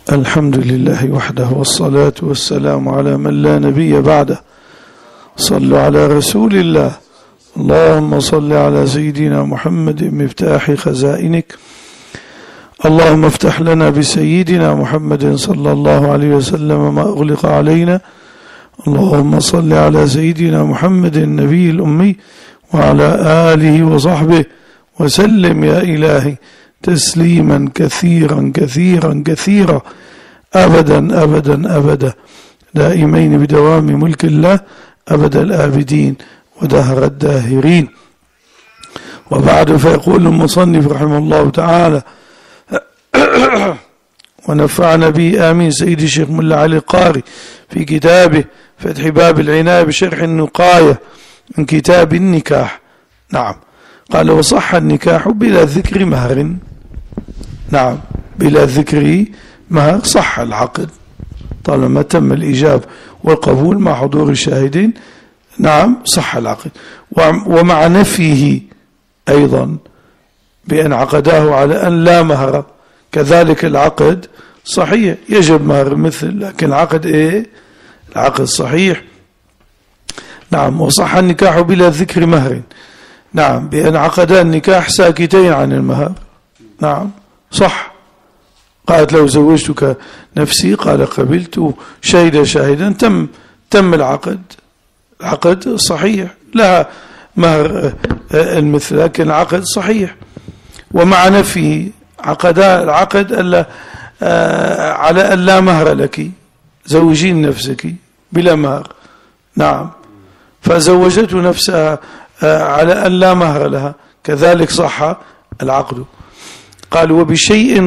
الحمد لله وحده والصلاة والسلام على من لا نبي بعده. صلوا على رسول الله. اللهم صل على سيدنا محمد مفتاح خزائنك. اللهم افتح لنا بسيدنا محمد صلى الله عليه وسلم ما أغلق علينا. اللهم صل على سيدنا محمد النبي الأمي وعلى آله وصحبه وسلم يا إلهي تسليما كثيرا كثيرا كثيرا أبدا أبدا أبدا دائمين بدوام ملك الله أبد الآبدين ودهر الداهرين. وبعد، فيقول المصنف رحمه الله تعالى ونفعنا به آمين سيد الشيخ ملا علي القاري في كتابه فتح باب العناية بشرح النقاية من كتاب النكاح. نعم، قال وصح النكاح بلا ذكر مهر. نعم، بلا ذكر مهر صح العقد طالما تم الإجاب والقبول مع حضور الشاهدين. نعم صح العقد. ومع نفيه أيضا بأن عقداه على أن لا مهر كذلك العقد صحيح، يجب مهر مثل، لكن العقد إيه؟ العقد صحيح. نعم، وصح النكاح بلا ذكر مهر. نعم، بأن عقدا النكاح ساكتين عن المهر. نعم صح. قالت لو زوجتك نفسي قال قبلت شهد شاهدا، تم العقد صحيح، لها مهر المثل لكن العقد صحيح. ومع نفيه العقد على أن لا مهر لك، زوجين نفسك بلا مهر. نعم، فزوجته نفسها على أن لا مهر لها كذلك صح العقد. قال وبشيء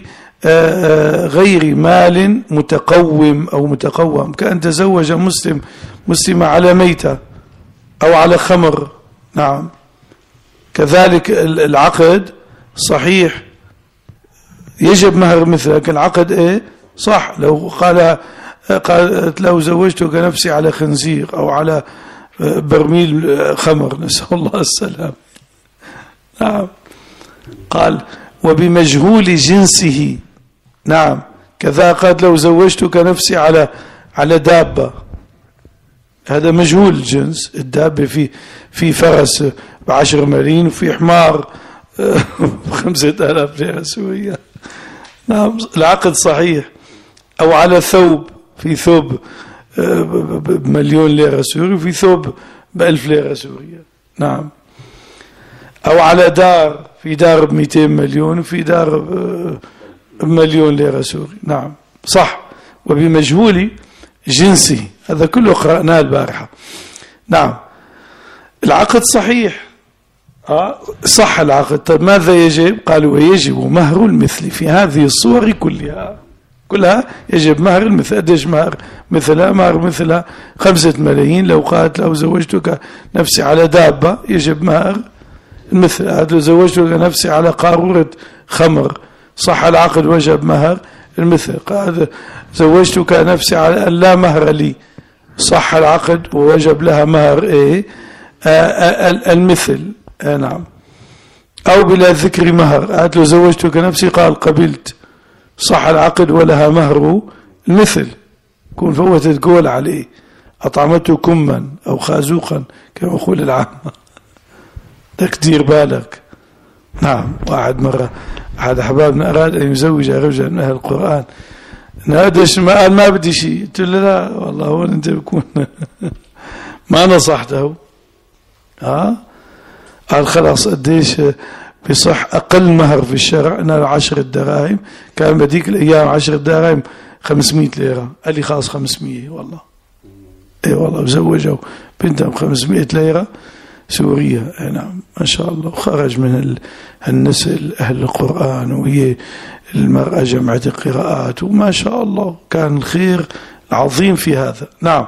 غير مال متقوم أو متقوم، كأن تزوج مسلمة على ميتة أو على خمر. نعم، كذلك العقد صحيح، يجب مهر مثل، لكن العقد إيه؟ صح. لو قالت لو زوجتك نفسي على خنزير أو على برميل خمر، نسأل الله السلام. نعم، قال وبمجهول جنسه. نعم، كذا قالت لو زوجتك نفسي على دابة، هذا مجهول الجنس. الدابة في فرس ب10 ملايين وفي حمار ب5,000 ليرة سورية. نعم، العقد صحيح. أو على ثوب، في ثوب ب1,000,000 ليرة سورية وفي ثوب ب1000 ليرة سورية. نعم، أو على دار، في دار ب200 مليون وفي دار ب1,000,000 ليرة سوري. نعم صح. وبمجهول جنسه، هذا كله قرأناه البارحة. نعم، العقد صحيح. صح العقد. طيب ماذا يجب؟ قالوا ويجب مهر المثل في هذه الصور كلها يجب مهر المثل. أدش مهر مثلها 5 ملايين. لو قالت لو زوجتك نفسي على دابة يجب مهر المثل. هذا زوجتك نفسي على قارورة خمر، صح العقد وجب مهر المثل. قال زوجتك نفسي على أن لا مهر لي، صح العقد ووجب لها مهر إيه؟ المثل. نعم. أو بلا ذكر مهر، قالت له زوجتك نفسي قال قبلت، صح العقد ولها مهر المثل. كون فوتت قول عليه، أطعمته كما أو خازوقا كما يقول العامة، تقدير بالك. نعم، واحد أحد أحبابنا أراد أن يزوج رجلا من أهل القرآن، نادش ما بدي شيء. قلت له لا والله هو أنت بكون ما نصحته. قال خلاص قديش بصح أقل مهر في الشرع؟ أنا 10 دراهم، كان بديك الأيام 10 دراهم 500 ليرة. قال لي خلاص 500 والله. اي والله، وزوجوا بنتهم 500 ليرة سورية. نعم ما شاء الله. خرج من النسل أهل القرآن، وهي المرأة جمعت القراءات، وما شاء الله كان الخير العظيم في هذا. نعم.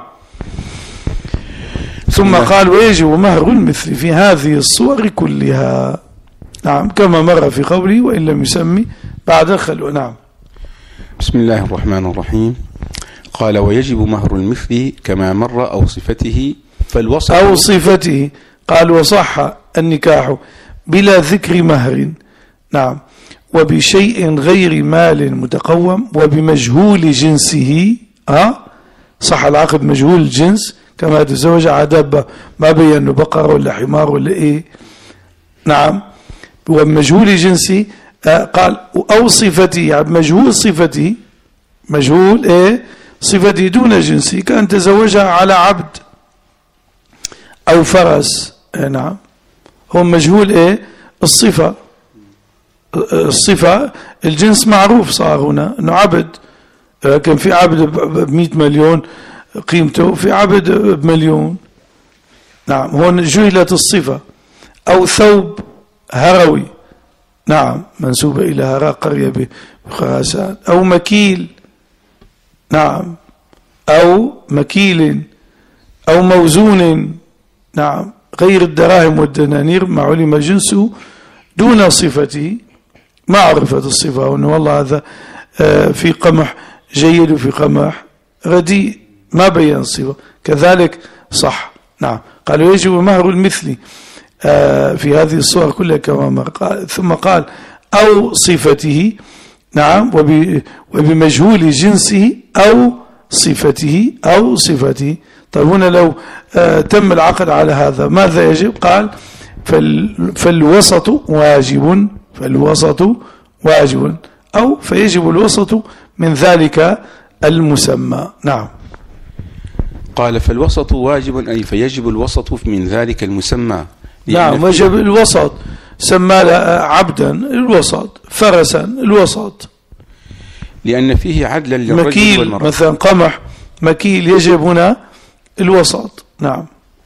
ثم قال ويجب مهر المثل في هذه الصور كلها. نعم، كما مر في قوله وإن لم يسمي بعد الخلوة. نعم. بسم الله الرحمن الرحيم. قال ويجب مهر المثل كما مر أو صفته، فالوصف أو صفته. قال وصح النكاح بلا ذكر مهر. نعم، وبشيء غير مال متقوم وبمجهول جنسه. صح العقد مجهول الجنس كما تزوج على دابة ما بين انه بقرة ولا حمار ولا ايه. نعم. ومجهول جنسه قال او صفته، يعني مجهول صفته، مجهول ايه صفته دون جنسه، كان تزوجها على عبد او فرس. نعم. هو مجهول ايه الصفة، الصفة الجنس معروف صار هنا انه عبد، كان في عبد ب100 مليون قيمته، في عبد ب1,000,000. نعم. هون جهلت الصفة. او ثوب هروي، نعم، منسوبة الى هراء قرية بخراسان. او مكيل، نعم، او مكيل، او موزون، نعم، غير الدراهم والدنانير ما علم جنسه دون صفته، ما عرفت الصفة، وأنه والله هذا في قمح جيد وفي قمح رديء، ما بين الصفة. كذلك صح. نعم. قالوا يجب مهر المثل في هذه الصور كلها كما مر. ثم قال أو صفته، نعم، وبمجهول جنسه أو صفته أو صفته. طيب هنا لو تم العقد على هذا ماذا يجب؟ قال فالوسط واجب، فالوسط واجب، أو فيجب الوسط من ذلك المسمى. نعم. قال فالوسط واجب أي فيجب الوسط من ذلك المسمى. نعم. وجب الوسط، سمى عبدا الوسط، فرسا الوسط، لأن فيه عدلا للرجل مكيل والمرأة. مثلا قمح مكيل يجب هنا الوسط. نعم.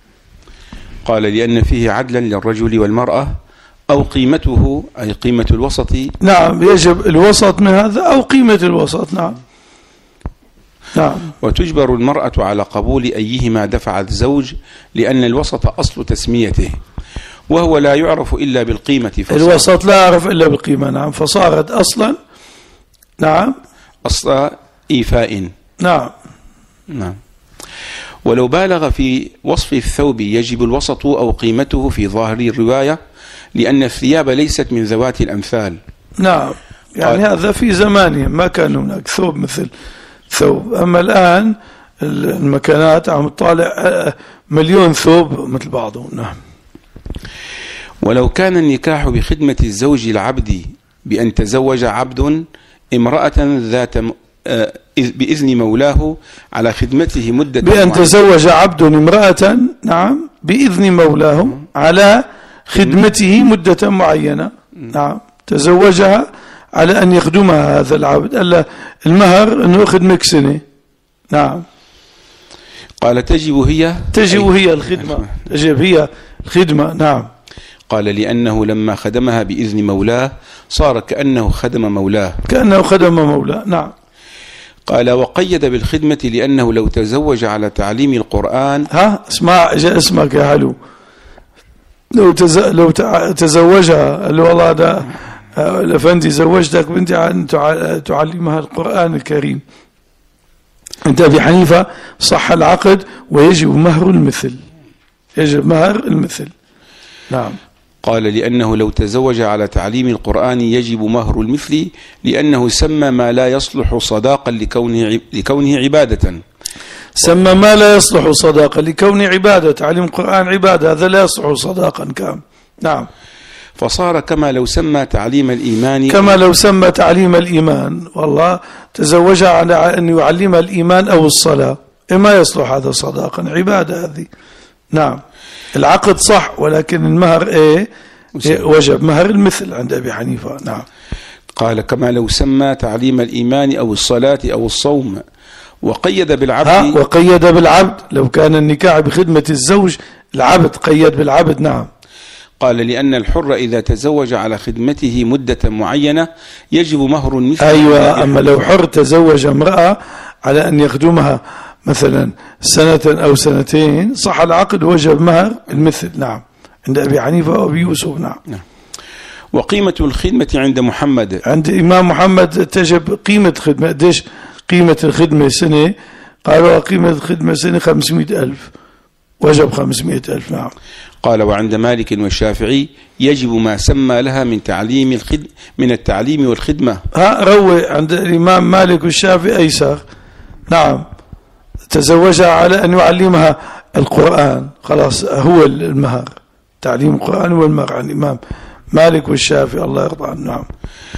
قال لأن فيه عدلا للرجل والمرأة أو قيمته أي قيمة الوسط. نعم. يجب الوسط من هذا أو قيمة الوسط. نعم. نعم. وتجبر المرأة على قبول أيهما دفع الزوج، لأن الوسط أصل تسميته، وهو لا يعرف إلا بالقيمة. الوسط لا يعرف إلا بالقيمة. نعم. فصارت أصلا، نعم، أصل إيفاء. نعم. نعم. ولو بالغ في وصف الثوب يجب الوسط أو قيمته في ظاهر الرواية، لأن الثياب ليست من ذوات الأمثال. نعم. يعني هذا في زمانهم ما كان هناك ثوب مثل ثوب، أما الآن المكانات عم تطالع 1,000,000 ثوب مثل بعضهم. نعم. ولو كان النكاح بخدمة الزوج العبد بأن تزوج عبد امرأة ذات بإذن مولاه على خدمته مدة بأن تزوج عبد امرأة، نعم، بإذن مولاه على خدمته مدة معينة. نعم. تزوجها على أن يخدمها هذا العبد، ألا المهر أنه يأخذ مكسنة. نعم. قال تجب هي الخدمة، تجب هي الخدمة. نعم. قال لأنه لما خدمها بإذن مولاه صار كأنه خدم مولاه، نعم. قال وقيد بالخدمة لأنه لو تزوج على تعليم القرآن. اسمك يا حلو، لو تزوجها قال له والله ده الأفندي زوجتك بنتي عن تعلمها القرآن الكريم، عند أبي حنيفة صح العقد ويجب مهر المثل، يجب مهر المثل. نعم. قال لأنه لو تزوج على تعليم القرآن يجب مهر المثل، لأنه سمى ما لا يصلح صداقا لكونه عبادة. سمى ما لا يصلح صداقا لكونه عبادة، تعليم القرآن عبادة، هذا لا يصلح صداقا كام. نعم. فصار كما لو سمى تعليم الإيمان، والله تزوجها على أن يعلم الإيمان أو الصلاة، ما يصلح هذا صداقا، عبادة هذه. نعم. العقد صح ولكن المهر وجب مهر المثل عند أبي حنيفة. نعم. قال كما لو سمى تعليم الإيمان أو الصلاة أو الصوم، وقيد بالعبد لو كان النكاح بخدمة الزوج العبد قيد بالعبد. نعم. قال لأن الحر إذا تزوج على خدمته مدة معينة يجب مهر المثل. أيوة. أما لو حر تزوج امرأة على أن يخدمها مثلا سنة أو سنتين صح العقد وجب مهر المثل. نعم. عند أبي حنيفة وأبي يوسف. نعم. وقيمة الخدمة عند إمام محمد تجب قيمة خدمة. قديش قيمة الخدمة سنة؟ قالوا قيمة الخدمة سنة 500,000، وجب 500,000. نعم. قال وعند مالك والشافعي يجب ما سمى لها من التعليم والخدمة. روي عند الإمام مالك والشافعي أيسر، نعم، تزوجها على أن يعلمها القرآن، خلاص هو المهر، تعليم القرآن هو المهر عن الإمام مالك والشافعي الله يرضى عنه. نعم.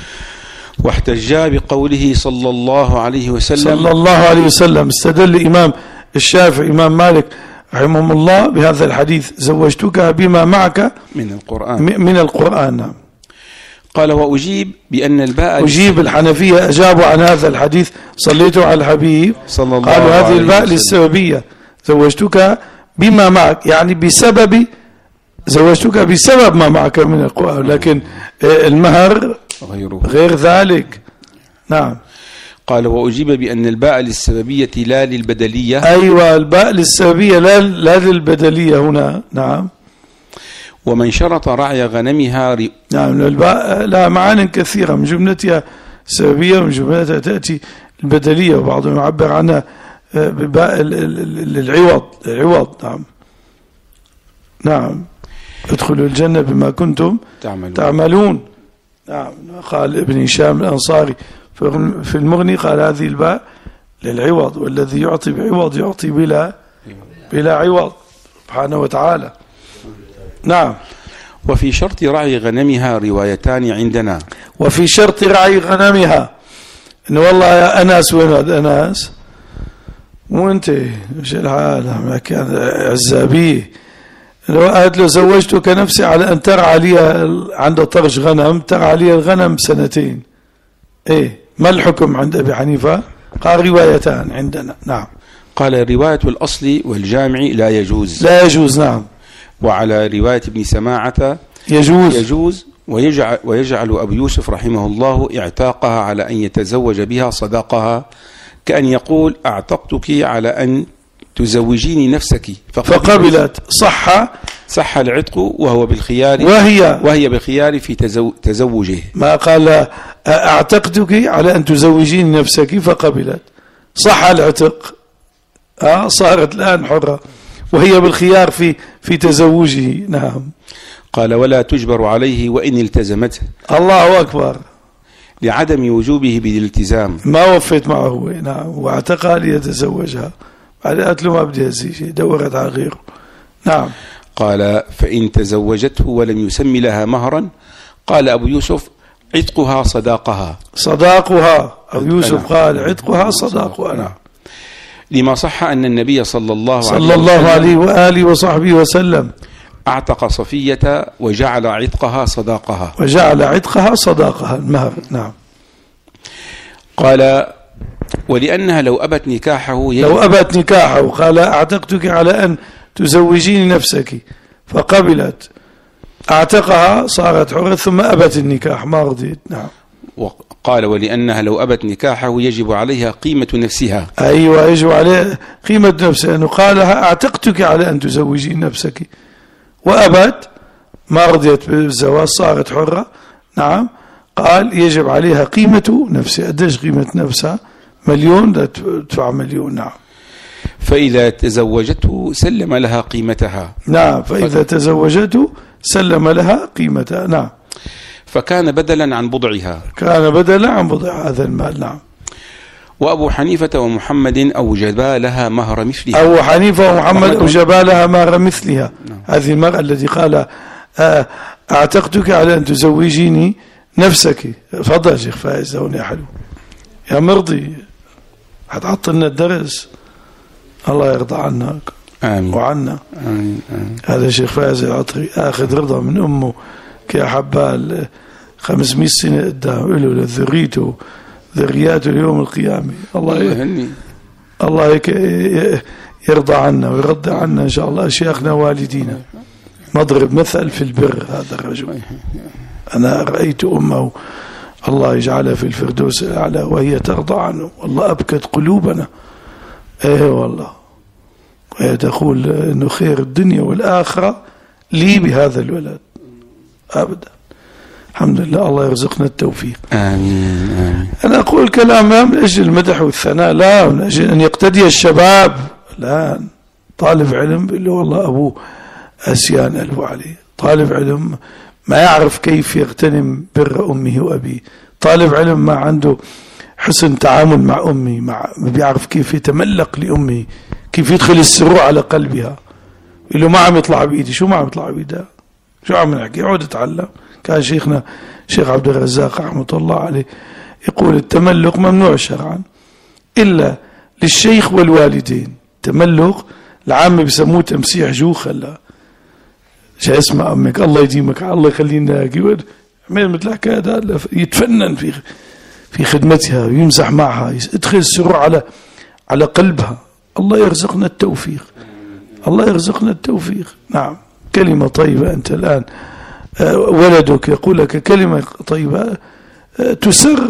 واحتجا بقوله صلى الله عليه وسلم استدل الإمام الشافعي إمام مالك رحمه الله بهذا الحديث زوجتك بما معك من القرآن. نعم. قال وأجيب بأن الباء أجيب الحنفية أجابوا عن هذا الحديث صليتوا على الحبيب قالوا هذه الباء للسببية، زوجتك بما معك يعني بسبب، زوجتك بسبب ما معك من القرآن، لكن المهر غير ذلك. نعم. قال وأجيب بأن الباء للسببية لا للبدلية. أيوة الباء للسببية لا للبدلية هنا. نعم. ومن شرط رعي غنمها نعم الباء لا معان كثيرة، من جملتها سببية ومن جملتها تأتي البدلية، وبعضهم يعبر عنها بباء العوض. نعم. نعم. ادخلوا الجنة بما كنتم تعملون. نعم. قال ابن هشام الأنصاري في المغني قال هذه الباء للعوض، والذي يعطي بعوض يعطي بلا عوض سبحانه وتعالى. نعم. وفي شرط رعي غنمها روايتان عندنا. وفي شرط رعي غنمها إنه والله يا أناس، وين هذا أناس وانت مش الحال كان عزابيه، لو قالت له زوجتك نفسي على أن ترعى لي، عنده طرش غنم ترعى لي الغنم 2 سنين، إيه ما الحكم عند أبي حنيفة؟ قال روايتان عندنا. نعم. قال رواية الأصل والجامع لا يجوز. نعم. وعلى رواية ابن سماعة يجوز ويجعل أبو يوسف رحمه الله اعتاقها على أن يتزوج بها صداقها، كأن يقول أعتقتك على أن تزوجيني نفسك فقبلت صح العتق وهو بالخيار، وهي بالخيار في تزوجه. ما قال أعتقتك على أن تزوجيني نفسك فقبلت، صح العتق، صارت الآن حرة وهي بالخيار في تزوجه. نعم. قال ولا تجبر عليه وإن التزمته. الله أكبر. لعدم وجوبه بالالتزام، ما وفيت معه. نعم. واعتقها ليتزوجها، بعد قالت له ما بدي هذا شيء، دورت على غيره. نعم. قال فإن تزوجته ولم يسمي لها مهرا، قال أبو يوسف عتقها صداقها. أبو يوسف قال عتقها صداقها. نعم. لما صح أن النبي صلى الله عليه وآله وصحبه وسلم أعتق صفية وجعل عتقها صداقها المهر. نعم. قال ولأنها لو أبت نكاحه قال أعتقتك على أن تزوجيني نفسك فقبلت، أعتقها صارت حرة ثم أبت النكاح ما رضيت. نعم. وقال ولأنها لو أبت نكاحه يجب عليها قيمة نفسها. أيوة يجب عليها قيمة نفسها، أنه قالها أعتقتك على أن تزوجي نفسك وأبت ما رضيت بالزواج صارت حرة. نعم. قال يجب عليها قيمة نفسها. قديش قيمة نفسها؟ 1,000,000 لا تدفع 1,000,000. نعم. فإذا تزوجته سلم لها قيمتها. نعم. فإذا تزوجته سلم لها قيمتها. نعم. فكان بدلا عن بضعها. هذا المال. نعم. وأبو حنيفة ومحمد أوجبا لها مهر مثلها. أبو حنيفة ومحمد أوجبا لها مهر مثلها. نعم. هذه المرأة التي قال أعتقتك على أن تزوجيني نفسك. فضل شيخ فايز هون يا حلو يا مرضي، هتعطلنا الدرس، الله يرضى عنك. آمين. وعنا. آمين. هذا شيخ فايز العطري أخذ رضا من أمه كأحبال 500 سنة قدام له لذريته ذرياته اليوم القيامة. الله يرضى عنا ويرضى عنا إن شاء الله أشياخنا والدينا. نضرب مثل في البر هذا الرجل. أنا رأيت أمه الله يجعلها في الفردوس الأعلى وهي ترضى عنه، والله أبكت قلوبنا. والله، وهي تقول إنه خير الدنيا والآخرة لي بهذا الولد أبدا. الحمد لله، الله يرزقنا التوفيق. آمين. أنا أقول كلام ما من أجل المدح والثناء، لا، من أجل أن يقتدي الشباب. لا، طالب علم بيقول له والله أبوه أسيان ألو عليه. طالب علم ما يعرف كيف يغتنم بر أمه وأبيه، طالب علم ما عنده حسن تعامل مع أمه، ما بيعرف كيف يتملق لأمه، كيف يدخل السرور على قلبها. يقول له ما عم يطلع بإيدي، شو ما عم يطلع بإيدها، شو عم نحكي، يقعد يتعلم. كان شيخنا شيخ عبد الرزاق رحمة الله عليه يقول التملق ممنوع شرعا إلا للشيخ والوالدين. تملق العامة بسموه تمسيح جوخ. هلا شو اسمع أمك الله يديمك الله يخلينا يقول عمل مثل هكذا، يتفنن في خدمتها ويمزح معها، يدخل السرور على قلبها. الله يرزقنا التوفيق، الله يرزقنا التوفيق. نعم. كلمة طيبة أنت الآن ولدك يقول لك كلمة طيبة تسر.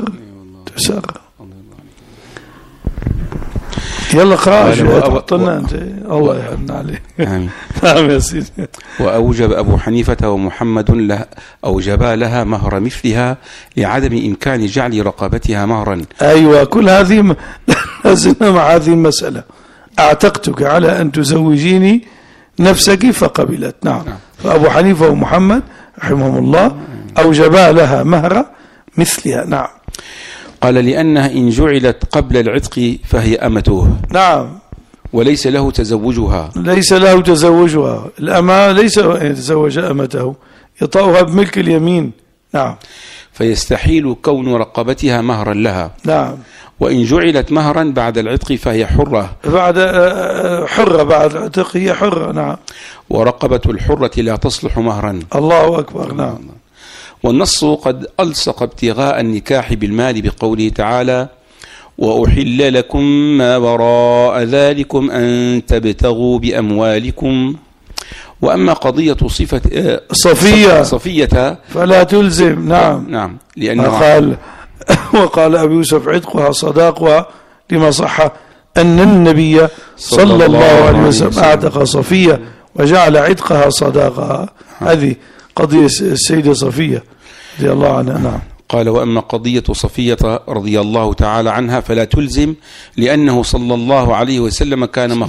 يلا خراج وطلنا أنت الله يحن عليه. نعم يا سيدي. وأوجب أبو حنيفة ومحمد أوجبا لها مهر مثلها لعدم إمكان جعل رقبتها مهرا. أيوة، كل هذه لازلنا مع هذه المسألة. أعتقتك على أن تزوجيني نفسك فقبلت. نعم. فأبو حنيفة ومحمد رحمهم الله أوجبا لها مهر مثلها. نعم. قال لأنها إن جعلت قبل العتق فهي أمته. نعم. وليس له تزوجها. ليس له تزوجها. الأمة ليس أن يتزوج أمته، يطأها بملك اليمين. نعم. فيستحيل كون رقبتها مهرا لها. نعم. وإن جعلت مهرا بعد العتق فهي حرة. بعد العتق هي حرة. نعم. ورقبة الحرة لا تصلح مهرا. الله أكبر. نعم. والنص قد ألصق ابتغاء النكاح بالمال بقوله تعالى وأحل لكم ما وراء ذلكم أن تبتغوا بأموالكم. وأما قضية صفة صفية فلا تلزم. نعم. لأنه وقال أبي يوسف عتقها صداقها، لما صح أن النبي صلى الله عليه وسلم أعتق صفية وجعل عتقها صداقها. هذه قضية السيدة صفية رضي الله عنها. نعم. قال وأما قضية صفية رضي الله تعالى عنها فلا تلزم، لأنه صلى الله عليه وسلم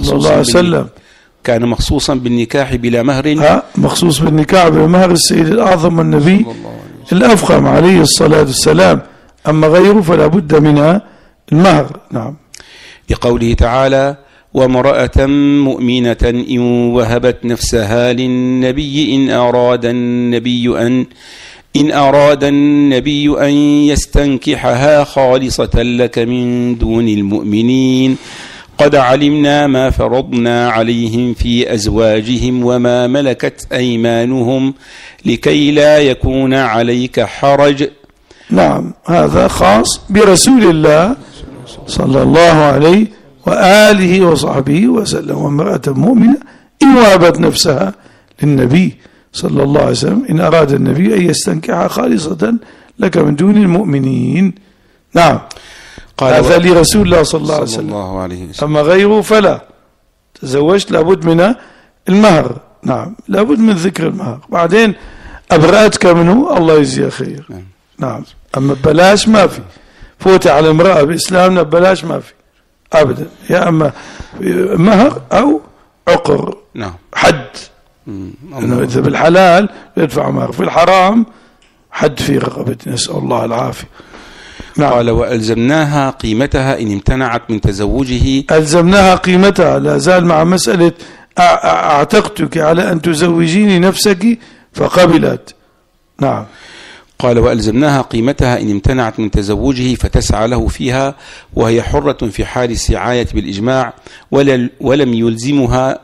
كان مخصوصا بالنكاح بلا مهر. مخصوص بالنكاح بلا مهر السيد الأعظم النبي الأفخم عليه الصلاة والسلام. أما غيره فلا بد من المهر. نعم. لقوله تعالى وامرأة مؤمنة إن وهبت نفسها للنبي إن أراد النبي أن يستنكحها خالصة لك من دون المؤمنين قد علمنا ما فرضنا عليهم في أزواجهم وما ملكت أيمانهم لكي لا يكون عليك حرج. نعم. هذا خاص برسول الله صلى الله عليه وآله وصحبه وسلم. وامرأة مؤمنة إن وهبت نفسها للنبي صلى الله عليه وسلم إن أراد النبي أن يستنكحها خالصة لك من دون المؤمنين. نعم. هذا لرسول الله صلى الله عليه وسلم. أما غيره فلا. تزوجت لابد من المهر. نعم. لابد من ذكر المهر. بعدين أبرأتك منه الله يجزيه خير. نعم. أما بلاش ما في. فوت على امرأة بإسلامنا بلاش ما في أبدا. يا أما مهر أو عقر. نعم. حد. إنه إذا بالحلال يدفع مهر، في الحرام حد في رقبته. نسأل الله العافية. نعم. قال وألزمناها قيمتها إن امتنعت من تزوجه. ألزمناها قيمتها، لا زال مع مسألة أعتقتك على أن تزوجيني نفسك فقبلت. نعم. قال وألزمناها قيمتها إن امتنعت من تزوجه فتسعى له فيها وهي حرة في حال السعاية بالإجماع ولم يلزمها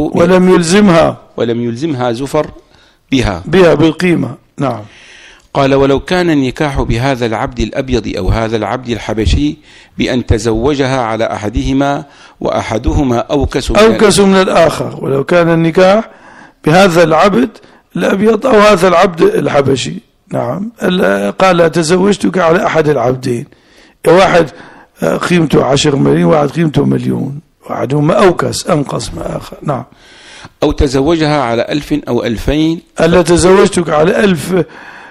زفر بها بالقيمة. نعم. قال ولو كان النكاح بهذا العبد الأبيض أو هذا العبد الحبشي بأن تزوجها على أحدهما وأحدهما أوكس من الآخر. ولو كان النكاح بهذا العبد الأبيض أو هذا العبد الحبشي. نعم. قال تزوجتك على أحد العبدين، واحد قيمته 10 ملايين واحد قيمته 1,000,000 واحدهما أوكس أنقص من الآخر. نعم. أو تزوجها على 1000 أو 2000. ألا تزوجتك على 1000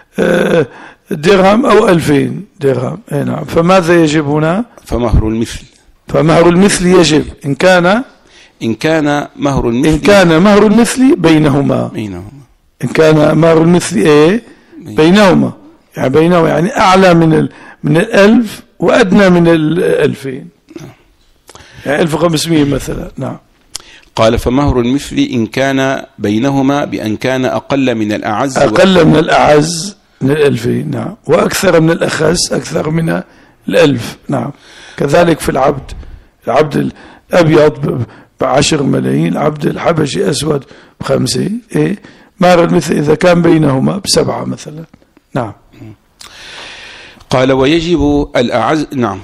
درهم أو 2000 درهم. نعم. فماذا يجب هنا؟ فمهر المثل يجب إن كان إن كان مهر المثل، إن كان مهر المثل بينهما. إن كان مهر المثل إيه؟ بينهما، يعني بينهما يعني أعلى من 1000 وأدنى من 2000، يعني 1500 مثلا. نعم. قال فمهر المثل إن كان بينهما بأن كان أقل من الأعز، أقل من الأعز من 2000. نعم. وأكثر من الأخس، أكثر من 1000. نعم. كذلك في العبد الأبيض ب10 ملايين، العبد الحبشي أسود ب5. إيه؟ مهر المثل إذا كان بينهما ب7 مثلا. نعم. قال ويجب الأعز. نعم.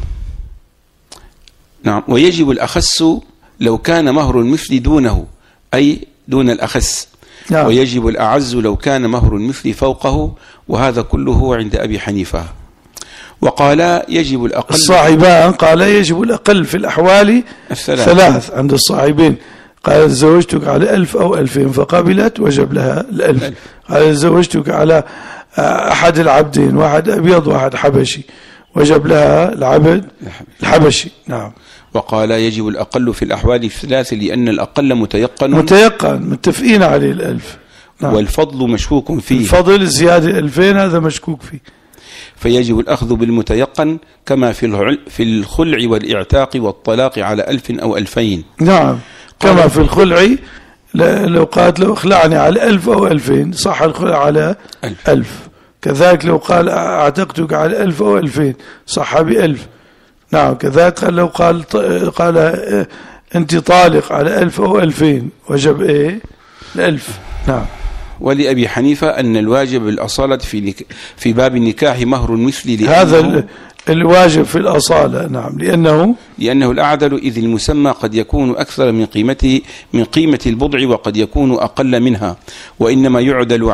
ويجب الأخس لو كان مهر المثل دونه، أي دون الأخس. نعم. ويجب الأعز لو كان مهر المثل فوقه، وهذا كله عند أبي حنيفة. وقال يجب الأقل. الصاحبان قال يجب الأقل في الأحوال 3 عند الصاحبين. قال زوجتك على 1000 أو 2000 فقبلت وجب لها 1000. قال زوجتك على أحد العبدين، واحد أبيض واحد حبشي، وجب لها العبد الحبشي. نعم. وقال يجب الأقل في الأحوال 3 لأن الأقل متيقن متفقين عليه 1000. نعم. والفضل مشكوك فيه، الفضل زيادة 2000 هذا مشكوك فيه، فيجب الأخذ بالمتيقن كما في الخلع والإعتاق والطلاق على 1000 أو 2000. نعم. كما في الخلع لو قالت له اخلعني على 1000 أو 2000 صح الخلع على 1000. كذلك لو قال اعتقتك على 1000 أو 2000 صح ب1000. نعم. كذلك لو قال انت طالق على 1000 أو 2000 وجب ايه 1000. نعم. ولأبي حنيفة أن الواجب الأصالة في باب النكاح مهر المثل، هذا الواجب في الأصالة. نعم. لأنه الأعدل، إذ المسمى قد يكون أكثر من قيمة البضع وقد يكون أقل منها، وإنما يعدل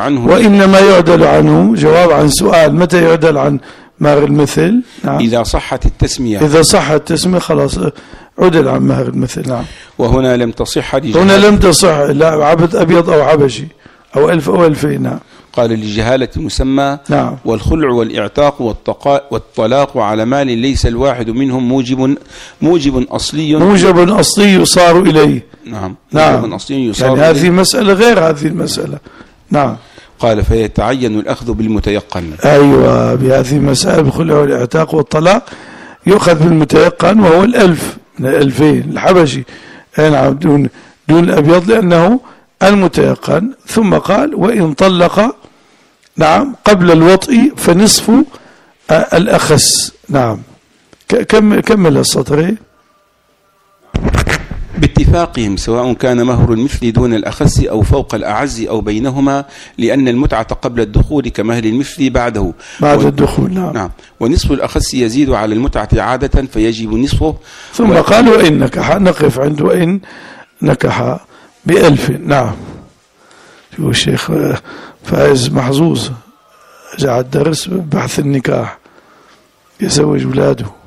عنه جواب عن سؤال متى يعدل عن مهر المثل. نعم. إذا صحت التسمية خلاص عدل عن مهر المثل. نعم. وهنا لم تصح لا عبد أبيض أو حبشي أو 1000 أو 2000. نعم. قال لجهالة المسمى. نعم. والخلع والإعتاق والطلاق على مال ليس الواحد منهم موجب أصلي يصار إليه. نعم. موجب أصلي يصار يعني هذه مسألة غير هذه المسألة. نعم. قال فيتعين الأخذ بالمتيقن. أيوة، بهذه المسائل الخلع والإعتاق والطلاق يؤخذ بالمتيقن، وهو 1000 من 2000 الحبشي. نعم. دون الأبيض لأنه المتيقن. ثم قال وإن طلق نعم قبل الوطء فنصف الأخس. نعم. كمل السطر. باتفاقهم سواء كان مهر المثل دون الأخس أو فوق الأعز أو بينهما، لأن المتعة قبل الدخول كمهر المثل بعد الدخول. نعم. ونصف الأخس يزيد على المتعة عادة فيجب نصفه. ثم قال وإن نكح، نقف عند وإن نكح ب1000. نعم. شو الشيخ فايز محظوظ جاء الدرس بحث النكاح يزوج ولاده.